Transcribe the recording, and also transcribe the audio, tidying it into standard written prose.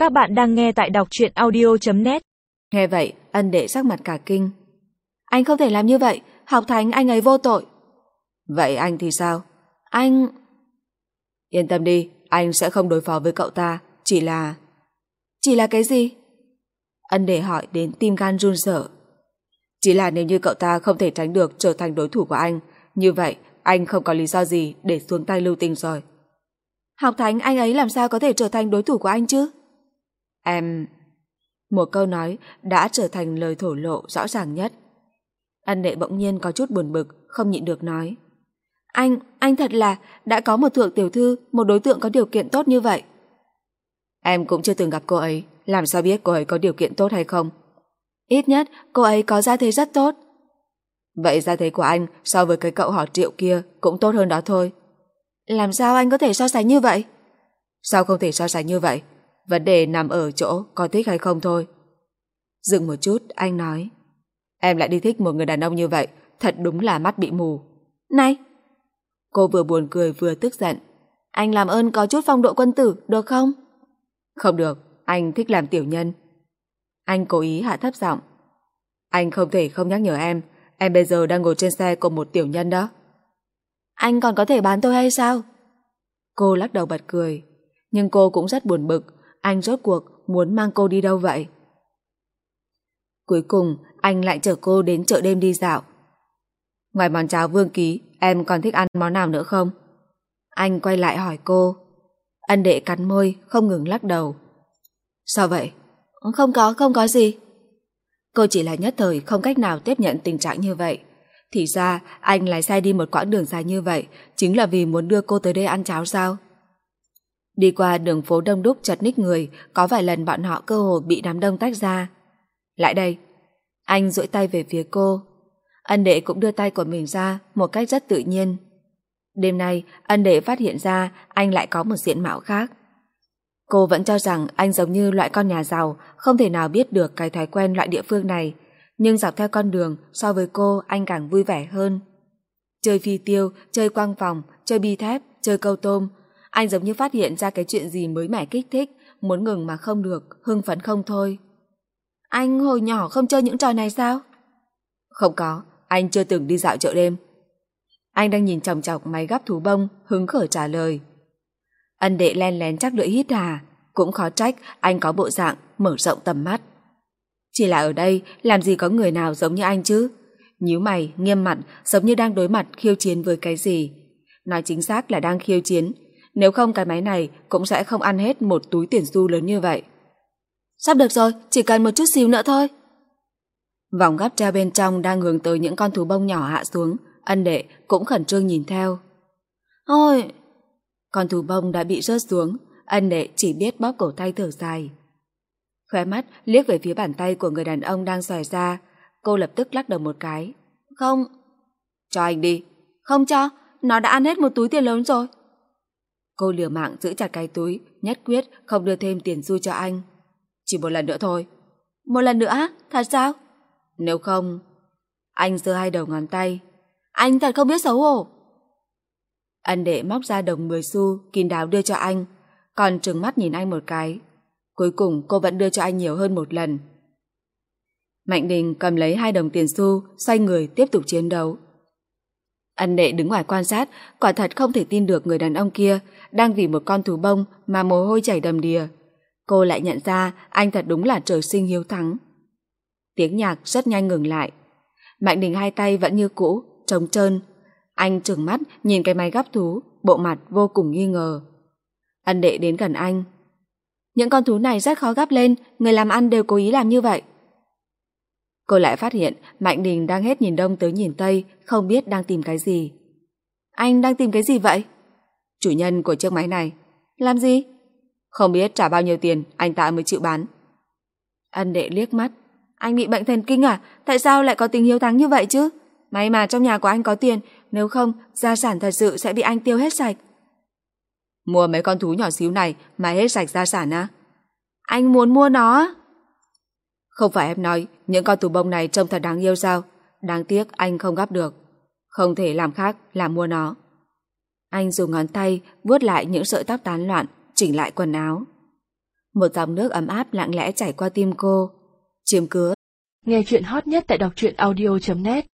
Các bạn đang nghe tại đọc truyện audio.net. Nghe vậy, ân đệ sắc mặt cả kinh. Anh không thể làm như vậy, Học Thành anh ấy vô tội. Vậy anh thì sao? Anh... Yên tâm đi, anh sẽ không đối phó với cậu ta, chỉ là... Chỉ là cái gì? Ân đệ hỏi đến tim gan run rẩy. Chỉ là nếu như cậu ta không thể tránh được trở thành đối thủ của anh, như vậy anh không có lý do gì để xuống tay lưu tình rồi. Học Thành anh ấy làm sao có thể trở thành đối thủ của anh chứ? Em... Một câu nói đã trở thành lời thổ lộ rõ ràng nhất. Ân đệ bỗng nhiên có chút buồn bực, không nhịn được nói. Anh thật là đã có một thượng tiểu thư, một đối tượng có điều kiện tốt như vậy. Em cũng chưa từng gặp cô ấy, làm sao biết cô ấy có điều kiện tốt hay không? Ít nhất cô ấy có gia thế rất tốt. Vậy gia thế của anh so với cái cậu họ Triệu kia cũng tốt hơn đó thôi. Làm sao anh có thể so sánh như vậy? Sao không thể so sánh như vậy? Vấn đề nằm ở chỗ có thích hay không thôi. Dừng một chút, anh nói. Em lại đi thích một người đàn ông như vậy, thật đúng là mắt bị mù. Này! Cô vừa buồn cười vừa tức giận. Anh làm ơn có chút phong độ quân tử, được không? Không được, anh thích làm tiểu nhân. Anh cố ý hạ thấp giọng. Anh không thể không nhắc nhở em bây giờ đang ngồi trên xe của một tiểu nhân đó. Anh còn có thể bán tôi hay sao? Cô lắc đầu bật cười. Nhưng cô cũng rất buồn bực, anh rốt cuộc muốn mang cô đi đâu vậy? Cuối cùng, anh lại chở cô đến chợ đêm đi dạo. Ngoài món cháo Vương Ký, em còn thích ăn món nào nữa không? Anh quay lại hỏi cô. Ân đệ cắn môi, không ngừng lắc đầu. Sao vậy? Không có gì. Cô chỉ là nhất thời không cách nào tiếp nhận tình trạng như vậy. Thì ra, anh lái xe đi một quãng đường dài như vậy, chính là vì muốn đưa cô tới đây ăn cháo sao? Đi qua đường phố đông đúc chật ních người, có vài lần bọn họ cơ hồ bị đám đông tách ra. Lại đây. Anh duỗi tay về phía cô. Ân đệ cũng đưa tay của mình ra một cách rất tự nhiên. Đêm nay, ân đệ phát hiện ra anh lại có một diện mạo khác. Cô vẫn cho rằng anh giống như loại con nhà giàu, không thể nào biết được cái thói quen loại địa phương này. Nhưng dọc theo con đường, so với cô, anh càng vui vẻ hơn. Chơi phi tiêu, chơi quăng vòng, chơi bi thép, chơi câu tôm. Anh giống như phát hiện ra cái chuyện gì mới mẻ kích thích, muốn ngừng mà không được, hưng phấn không thôi. Anh hồi nhỏ không chơi những trò này sao? Không có, anh chưa từng đi dạo chợ đêm. Anh đang nhìn chòng chọc máy gắp thú bông, hứng khởi trả lời. Ân đệ len lén chắc lưỡi hít hà, cũng khó trách anh có bộ dạng mở rộng tầm mắt. Chỉ là ở đây làm gì có người nào giống như anh chứ? Nhíu mày, nghiêm mặt, giống như đang đối mặt khiêu chiến với cái gì. Nói chính xác là đang khiêu chiến, nếu không cái máy này cũng sẽ không ăn hết một túi tiền xu lớn như vậy. Sắp được rồi, chỉ cần một chút xíu nữa thôi. Vòng gắp treo bên trong đang hướng tới những con thú bông nhỏ hạ xuống, ân đệ cũng khẩn trương nhìn theo. Ôi! Con thú bông đã bị rớt xuống, ân đệ chỉ biết bóp cổ tay thở dài. Khóe mắt liếc về phía bàn tay của người đàn ông đang xòe ra, cô lập tức lắc đầu một cái. Không. Cho anh đi. Không cho, nó đã ăn hết một túi tiền lớn rồi. Cô liều mạng giữ chặt cái túi, nhất quyết không đưa thêm tiền xu cho anh. Chỉ một lần nữa thôi. Một lần nữa á? Thật sao? Nếu không... Anh giơ hai đầu ngón tay. Anh thật không biết xấu hổ. Ân đệ móc ra đồng 10 xu, kín đáo đưa cho anh, còn trừng mắt nhìn anh một cái. Cuối cùng cô vẫn đưa cho anh nhiều hơn một lần. Mạnh Đình cầm lấy 2 đồng tiền xu, xoay người tiếp tục chiến đấu. Ân đệ đứng ngoài quan sát, quả thật không thể tin được người đàn ông kia đang vì một con thú bông mà mồ hôi chảy đầm đìa. Cô lại nhận ra anh thật đúng là trời sinh hiếu thắng. Tiếng nhạc rất nhanh ngừng lại. Mạnh Đình hai tay vẫn như cũ, trống trơn. Anh trừng mắt nhìn cái máy gắp thú, bộ mặt vô cùng nghi ngờ. Ân đệ đến gần anh. Những con thú này rất khó gắp lên, người làm ăn đều cố ý làm như vậy. Cô lại phát hiện Mạnh Đình đang hết nhìn đông tới nhìn tây, không biết đang tìm cái gì. Anh đang tìm cái gì vậy? Chủ nhân của chiếc máy này. Làm gì? Không biết trả bao nhiêu tiền anh ta mới chịu bán. Ân đệ liếc mắt. Anh bị bệnh thần kinh à? Tại sao lại có tình hiếu thắng như vậy chứ? May mà trong nhà của anh có tiền, nếu không gia sản thật sự sẽ bị anh tiêu hết sạch. Mua mấy con thú nhỏ xíu này mà hết sạch gia sản á? Anh muốn mua nó. Không phải em nói những con thú bông này trông thật đáng yêu sao? Đáng tiếc anh không gắp được. Không thể làm khác là mua nó. Anh dùng ngón tay vuốt lại những sợi tóc tán loạn, chỉnh lại quần áo. Một dòng nước ấm áp lặng lẽ chảy qua tim cô. Chiếm cứ. Nghe chuyện hot nhất tại đọc truyện audio.net